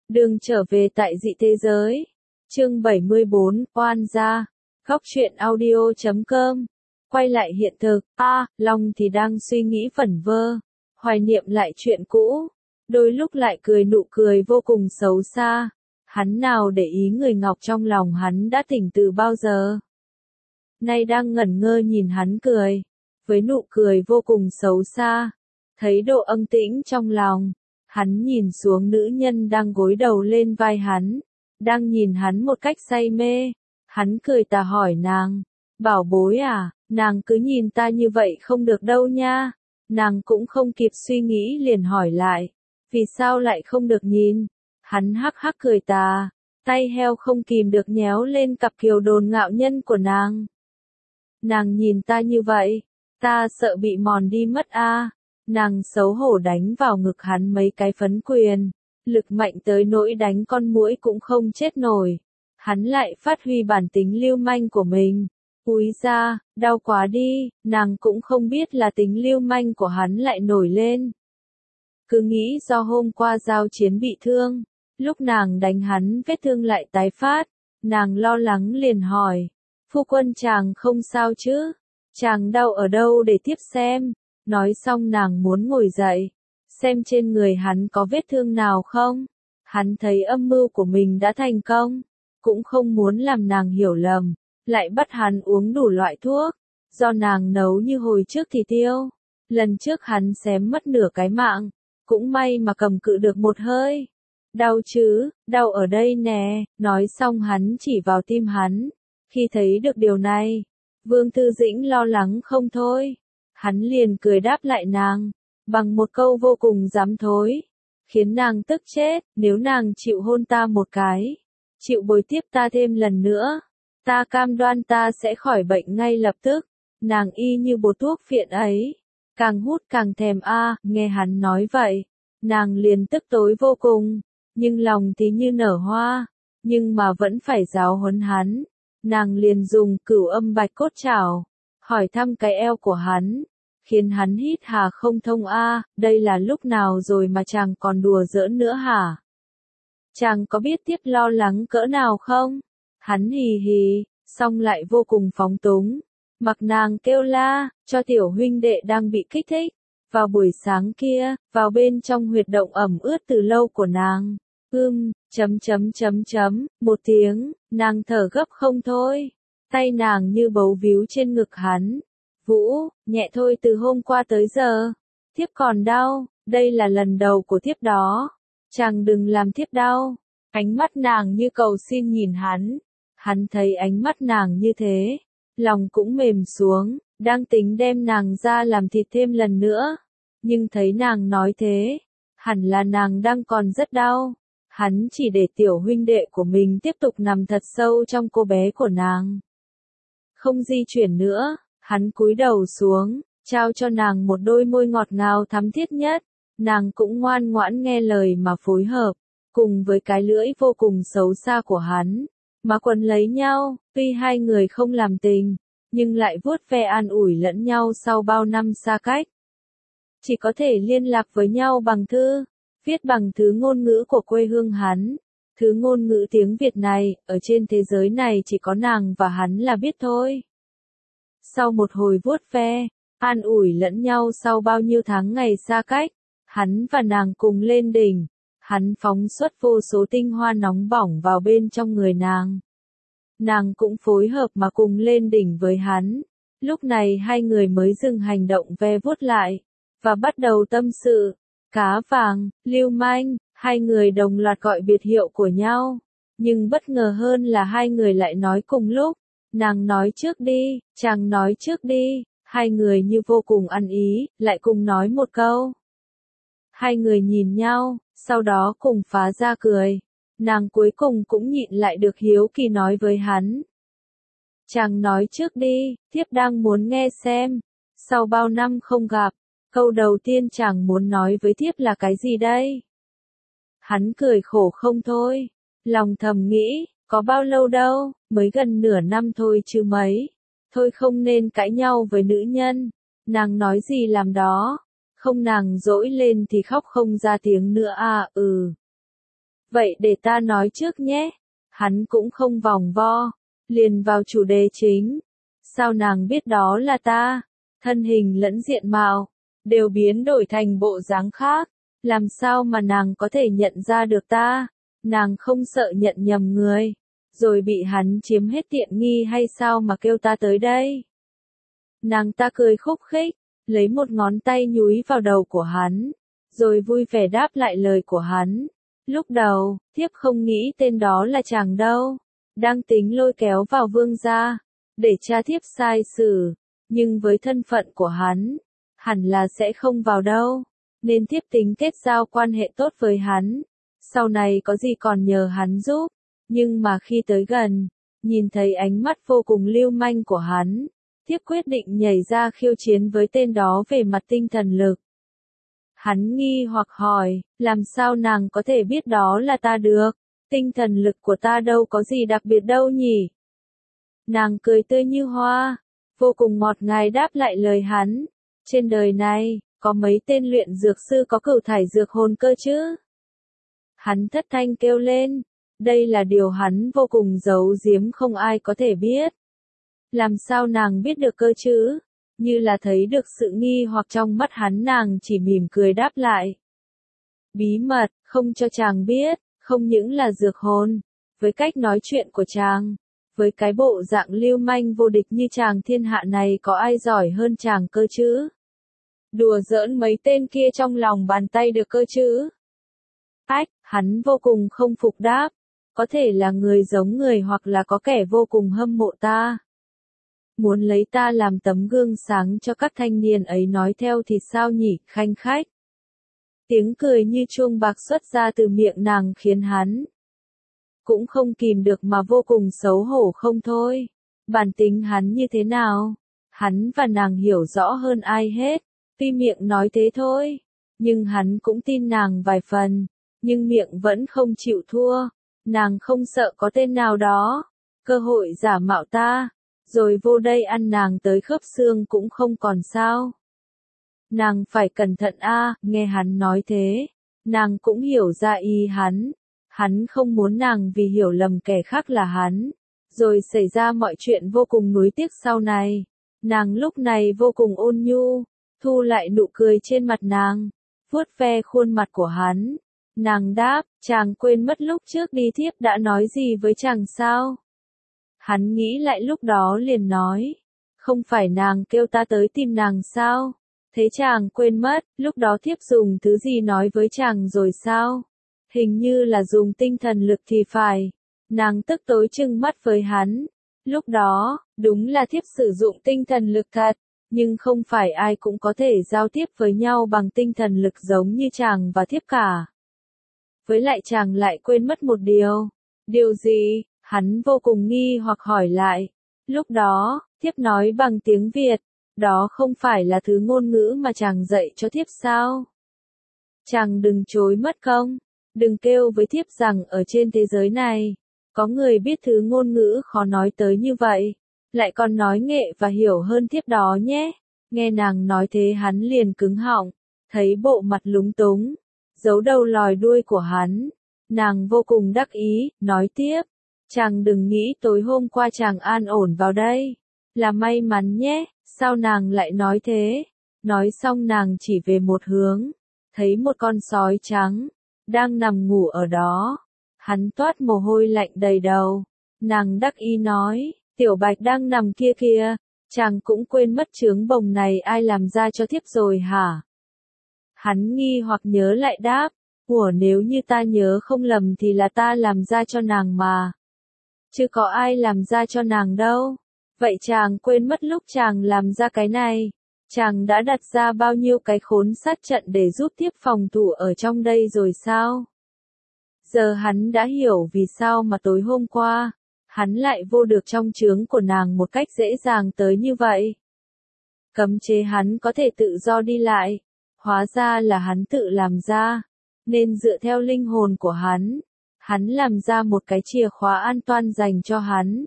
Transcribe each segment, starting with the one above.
Đường trở về tại dị thế giới. Chương 74, oan gia. Góc truyện audio.com. Quay lại hiện thực, Long thì đang suy nghĩ vẩn vơ, hoài niệm lại chuyện cũ, đôi lúc lại cười nụ cười vô cùng xấu xa. Hắn nào để ý người Ngọc trong lòng hắn đã tỉnh từ bao giờ. Nay đang ngẩn ngơ nhìn hắn cười, với nụ cười vô cùng xấu xa, thấy độ âm tĩnh trong lòng. Hắn nhìn xuống nữ nhân đang gối đầu lên vai hắn, đang nhìn hắn một cách say mê. Hắn cười tà hỏi nàng, bảo bối à, nàng cứ nhìn ta như vậy không được đâu nha. Nàng cũng không kịp suy nghĩ liền hỏi lại, vì sao lại không được nhìn? Hắn hắc hắc cười tà, tay heo không kìm được nhéo lên cặp kiều đồn ngạo nhân của nàng. Nàng nhìn ta như vậy, ta sợ bị mòn đi mất a. Nàng xấu hổ đánh vào ngực hắn mấy cái phấn quyền, lực mạnh tới nỗi đánh con muỗi cũng không chết nổi. Hắn lại phát huy bản tính lưu manh của mình. Úi da, đau quá đi, nàng cũng không biết là tính lưu manh của hắn lại nổi lên. Cứ nghĩ do hôm qua giao chiến bị thương, lúc nàng đánh hắn vết thương lại tái phát, nàng lo lắng liền hỏi, phu quân chàng không sao chứ, chàng đau ở đâu để tiếp xem. Nói xong nàng muốn ngồi dậy, xem trên người hắn có vết thương nào không. Hắn thấy âm mưu của mình đã thành công, cũng không muốn làm nàng hiểu lầm, lại bắt hắn uống đủ loại thuốc, do nàng nấu như hồi trước thì tiêu. Lần trước hắn xém mất nửa cái mạng, cũng may mà cầm cự được một hơi. Đau chứ, đau ở đây nè, nói xong hắn chỉ vào tim hắn. Khi thấy được điều này, Vương Thư Dĩnh lo lắng không thôi. Hắn liền cười đáp lại nàng, bằng một câu vô cùng dám thối, khiến nàng tức chết. Nếu nàng chịu hôn ta một cái, chịu bồi tiếp ta thêm lần nữa, ta cam đoan ta sẽ khỏi bệnh ngay lập tức. Nàng y như bột thuốc phiện ấy, càng hút càng thèm nghe hắn nói vậy, nàng liền tức tối vô cùng, nhưng lòng thì như nở hoa, nhưng mà vẫn phải giáo huấn hắn. Nàng liền dùng cửu âm bạch cốt chảo, hỏi thăm cái eo của hắn, khiến hắn hít hà không thông đây là lúc nào rồi mà chàng còn đùa giỡn nữa hả? Chàng có biết tiếp lo lắng cỡ nào không? Hắn hì hì, xong lại vô cùng phóng túng, mặc nàng kêu la, cho tiểu huynh đệ đang bị kích thích. Vào buổi sáng kia, vào bên trong huyệt động ẩm ướt từ lâu của nàng, một tiếng, nàng thở gấp không thôi, tay nàng như bấu víu trên ngực hắn. Vũ, nhẹ thôi, từ hôm qua tới giờ, thiếp còn đau, đây là lần đầu của thiếp đó, chàng đừng làm thiếp đau. Ánh mắt nàng như cầu xin nhìn hắn thấy ánh mắt nàng như thế, lòng cũng mềm xuống, đang tính đem nàng ra làm thịt thêm lần nữa, nhưng thấy nàng nói thế, hẳn là nàng đang còn rất đau. Hắn chỉ để tiểu huynh đệ của mình tiếp tục nằm thật sâu trong cô bé của nàng, không di chuyển nữa. Hắn cúi đầu xuống, trao cho nàng một đôi môi ngọt ngào thắm thiết nhất. Nàng cũng ngoan ngoãn nghe lời mà phối hợp, cùng với cái lưỡi vô cùng xấu xa của hắn, mà quấn lấy nhau. Tuy hai người không làm tình, nhưng lại vuốt ve an ủi lẫn nhau sau bao năm xa cách. Chỉ có thể liên lạc với nhau bằng thư, viết bằng thứ ngôn ngữ của quê hương hắn. Thứ ngôn ngữ tiếng Việt này, ở trên thế giới này chỉ có nàng và hắn là biết thôi. Sau một hồi vuốt ve, an ủi lẫn nhau sau bao nhiêu tháng ngày xa cách, hắn và nàng cùng lên đỉnh. Hắn phóng xuất vô số tinh hoa nóng bỏng vào bên trong người nàng. Nàng cũng phối hợp mà cùng lên đỉnh với hắn. Lúc này hai người mới dừng hành động ve vuốt lại, và bắt đầu tâm sự. Cá vàng, lưu manh, hai người đồng loạt gọi biệt hiệu của nhau. Nhưng bất ngờ hơn là hai người lại nói cùng lúc. Nàng nói trước đi, chàng nói trước đi. Hai người như vô cùng ăn ý, lại cùng nói một câu. Hai người nhìn nhau, sau đó cùng phá ra cười. Nàng cuối cùng cũng nhịn lại được hiếu kỳ nói với hắn. Chàng nói trước đi, thiếp đang muốn nghe xem. Sau bao năm không gặp, câu đầu tiên chàng muốn nói với thiếp là cái gì đây? Hắn cười khổ không thôi, lòng thầm nghĩ, có bao lâu đâu, mới gần nửa năm thôi chứ mấy. Thôi không nên cãi nhau với nữ nhân, nàng nói gì làm đó, không nàng dỗi lên thì khóc không ra tiếng nữa Vậy để ta nói trước nhé. Hắn cũng không vòng vo, liền vào chủ đề chính. Sao nàng biết đó là ta? Thân hình lẫn diện mạo đều biến đổi thành bộ dáng khác, làm sao mà nàng có thể nhận ra được ta? Nàng không sợ nhận nhầm người, rồi bị hắn chiếm hết tiện nghi hay sao mà kêu ta tới đây? Nàng ta cười khúc khích, lấy một ngón tay nhúi vào đầu của hắn, rồi vui vẻ đáp lại lời của hắn. Lúc đầu, thiếp không nghĩ tên đó là chàng đâu, đang tính lôi kéo vào vương gia, để cha thiếp sai xử, nhưng với thân phận của hắn, hẳn là sẽ không vào đâu, nên thiếp tính kết giao quan hệ tốt với hắn, sau này có gì còn nhờ hắn giúp, nhưng mà khi tới gần, nhìn thấy ánh mắt vô cùng lưu manh của hắn, thiếp quyết định nhảy ra khiêu chiến với tên đó về mặt tinh thần lực. Hắn nghi hoặc hỏi, làm sao nàng có thể biết đó là ta được? Tinh thần lực của ta đâu có gì đặc biệt đâu nhỉ? Nàng cười tươi như hoa, vô cùng ngọt ngào đáp lại lời hắn. Trên đời này, có mấy tên luyện dược sư có cửu thải dược hồn cơ chứ? Hắn thất thanh kêu lên, đây là điều hắn vô cùng giấu giếm không ai có thể biết. Làm sao nàng biết được cơ chứ? Như là thấy được sự nghi hoặc trong mắt hắn, nàng chỉ mỉm cười đáp lại. Bí mật, không cho chàng biết, không những là dược hồn, với cách nói chuyện của chàng, với cái bộ dạng lưu manh vô địch như chàng, thiên hạ này có ai giỏi hơn chàng cơ chứ? Đùa giỡn mấy tên kia trong lòng bàn tay được cơ chứ? Ách, hắn vô cùng không phục đáp, có thể là người giống người hoặc là có kẻ vô cùng hâm mộ ta. Muốn lấy ta làm tấm gương sáng cho các thanh niên ấy nói theo thì sao nhỉ, khanh khách. Tiếng cười như chuông bạc xuất ra từ miệng nàng khiến hắn cũng không kìm được mà vô cùng xấu hổ không thôi. Bản tính hắn như thế nào? Hắn và nàng hiểu rõ hơn ai hết, tuy miệng nói thế thôi, nhưng hắn cũng tin nàng vài phần, nhưng miệng vẫn không chịu thua. Nàng không sợ có tên nào đó cơ hội giả mạo ta, rồi vô đây ăn nàng tới khớp xương cũng không còn sao. Nàng phải cẩn thận a. Nghe hắn nói thế, nàng cũng hiểu ra ý hắn không muốn nàng vì hiểu lầm kẻ khác là hắn, rồi xảy ra mọi chuyện vô cùng nuối tiếc sau này. Nàng lúc này vô cùng ôn nhu, thu lại nụ cười trên mặt nàng, vuốt ve khuôn mặt của hắn. Nàng đáp, chàng quên mất lúc trước đi thiếp đã nói gì với chàng sao? Hắn nghĩ lại lúc đó liền nói, không phải nàng kêu ta tới tìm nàng sao? Thế chàng quên mất, lúc đó thiếp dùng thứ gì nói với chàng rồi sao? Hình như là dùng tinh thần lực thì phải. Nàng tức tối trừng mắt với hắn. Lúc đó, đúng là thiếp sử dụng tinh thần lực thật, nhưng không phải ai cũng có thể giao tiếp với nhau bằng tinh thần lực giống như chàng và thiếp cả. Với lại chàng lại quên mất một điều. Điều gì? Hắn vô cùng nghi hoặc hỏi lại. Lúc đó, thiếp nói bằng tiếng Việt, đó không phải là thứ ngôn ngữ mà chàng dạy cho thiếp sao? Chàng đừng chối mất công, đừng kêu với thiếp rằng ở trên thế giới này, có người biết thứ ngôn ngữ khó nói tới như vậy, lại còn nói nghệ và hiểu hơn thiếp đó nhé. Nghe nàng nói thế hắn liền cứng họng, thấy bộ mặt lúng túng, giấu đầu lòi đuôi của hắn. Nàng vô cùng đắc ý, nói tiếp, chàng đừng nghĩ tối hôm qua chàng an ổn vào đây, là may mắn nhé. Sao nàng lại nói thế? Nói xong nàng chỉ về một hướng, thấy một con sói trắng đang nằm ngủ ở đó. Hắn toát mồ hôi lạnh đầy đầu. Nàng đắc ý nói, tiểu bạch đang nằm kia kìa, chàng cũng quên mất chướng bồng này ai làm ra cho thiếp rồi hả? Hắn nghi hoặc nhớ lại đáp, ủa nếu như ta nhớ không lầm thì là ta làm ra cho nàng mà. Chứ có ai làm ra cho nàng đâu. Vậy chàng quên mất lúc chàng làm ra cái này, chàng đã đặt ra bao nhiêu cái khốn sát trận để giúp thiếp phòng thủ ở trong đây rồi sao? Giờ hắn đã hiểu vì sao mà tối hôm qua, hắn lại vô được trong chướng của nàng một cách dễ dàng tới như vậy. Cấm chế hắn có thể tự do đi lại, hóa ra là hắn tự làm ra, nên dựa theo linh hồn của hắn làm ra một cái chìa khóa an toàn dành cho hắn.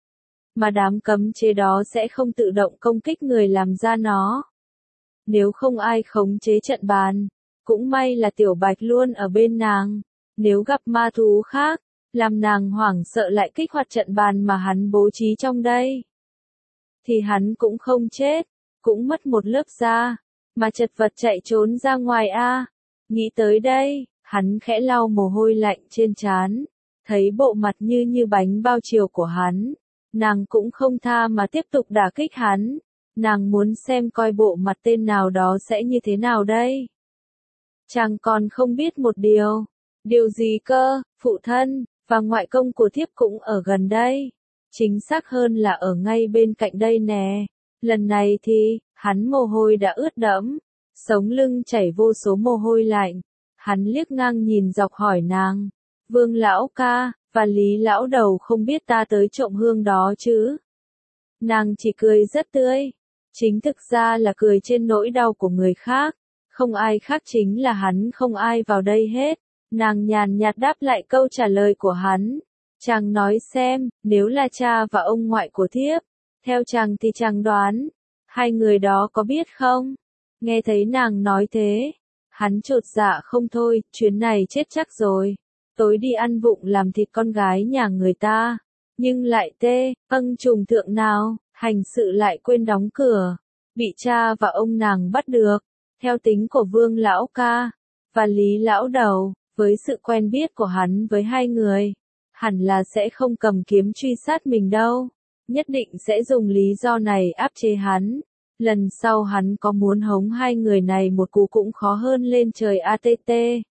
Mà đám cấm chế đó sẽ không tự động công kích người làm ra nó. Nếu không ai khống chế trận bàn, cũng may là tiểu bạch luôn ở bên nàng, Nếu gặp ma thú khác, làm nàng hoảng sợ lại kích hoạt trận bàn mà hắn bố trí trong đây, thì hắn cũng không chết, cũng mất một lớp da, mà chật vật chạy trốn ra ngoài a. Nghĩ tới đây, hắn khẽ lau mồ hôi lạnh trên trán, thấy bộ mặt như bánh bao chiều của hắn, nàng cũng không tha mà tiếp tục đả kích hắn, nàng muốn xem coi bộ mặt tên nào đó sẽ như thế nào đây. Chàng còn không biết một điều gì cơ, phụ thân, và ngoại công của thiếp cũng ở gần đây, chính xác hơn là ở ngay bên cạnh đây nè. Lần này thì, hắn mồ hôi đã ướt đẫm, sống lưng chảy vô số mồ hôi lạnh, hắn liếc ngang nhìn dọc hỏi nàng, Vương lão ca, và Lý lão đầu không biết ta tới trộm hương đó chứ? Nàng chỉ cười rất tươi, chính thực ra là cười trên nỗi đau của người khác, không ai khác chính là hắn không ai vào đây hết. Nàng nhàn nhạt đáp lại câu trả lời của hắn. Chàng nói xem, nếu là cha và ông ngoại của thiếp, theo chàng thì chàng đoán, hai người đó có biết không? Nghe thấy nàng nói thế, hắn chột dạ không thôi, chuyến này chết chắc rồi. Tối đi ăn vụng làm thịt con gái nhà người ta, nhưng lại trùng thượng nào, hành sự lại quên đóng cửa, bị cha và ông nàng bắt được. Theo tính của Vương lão ca và Lý lão đầu, với sự quen biết của hắn với hai người, hẳn là sẽ không cầm kiếm truy sát mình đâu, nhất định sẽ dùng lý do này áp chế hắn. Lần sau hắn có muốn hống hai người này một cú cũng khó hơn lên trời ATT.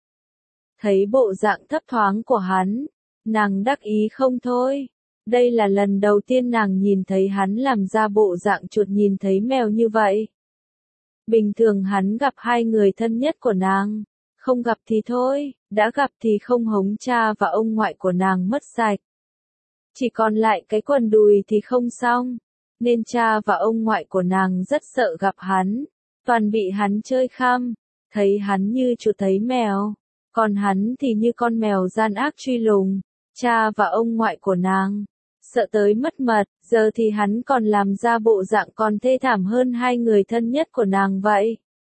Thấy bộ dạng thấp thoáng của hắn, nàng đắc ý không thôi. Đây là lần đầu tiên nàng nhìn thấy hắn làm ra bộ dạng chuột nhìn thấy mèo như vậy. Bình thường hắn gặp hai người thân nhất của nàng, không gặp thì thôi, đã gặp thì không hống cha và ông ngoại của nàng mất sạch. Chỉ còn lại cái quần đùi thì không xong, nên cha và ông ngoại của nàng rất sợ gặp hắn, toàn bị hắn chơi khăm, thấy hắn như chuột thấy mèo, còn hắn thì như con mèo gian ác truy lùng. Cha và ông ngoại của nàng sợ tới mất mật, giờ thì hắn còn làm ra bộ dạng còn thê thảm hơn hai người thân nhất của nàng vậy.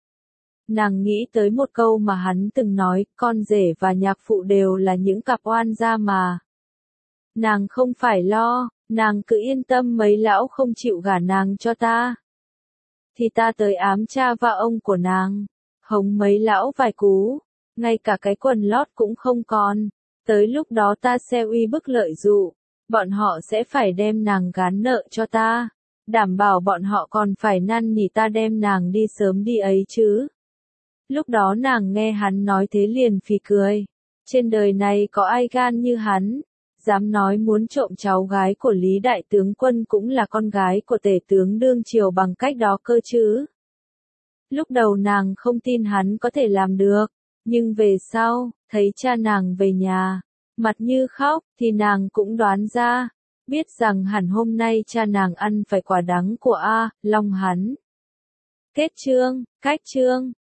Nàng nghĩ tới một câu mà hắn từng nói, con rể và nhạc phụ đều là những cặp oan gia mà. Nàng không phải lo, nàng cứ yên tâm mấy lão không chịu gả nàng cho ta. Thì ta tới ám cha và ông của nàng, hống mấy lão vài cú, ngay cả cái quần lót cũng không còn. Tới lúc đó ta sẽ uy bức lợi dụ, bọn họ sẽ phải đem nàng gán nợ cho ta, đảm bảo bọn họ còn phải năn nỉ ta đem nàng đi sớm đi ấy chứ. Lúc đó nàng nghe hắn nói thế liền phì cười, trên đời này có ai gan như hắn, dám nói muốn trộm cháu gái của Lý đại tướng quân cũng là con gái của tể tướng đương triều bằng cách đó cơ chứ. Lúc đầu nàng không tin hắn có thể làm được, nhưng về sau, thấy cha nàng về nhà, mặt như khóc, thì nàng cũng đoán ra, biết rằng hẳn hôm nay cha nàng ăn phải quả đắng của Long hắn. Kết chương, cách chương.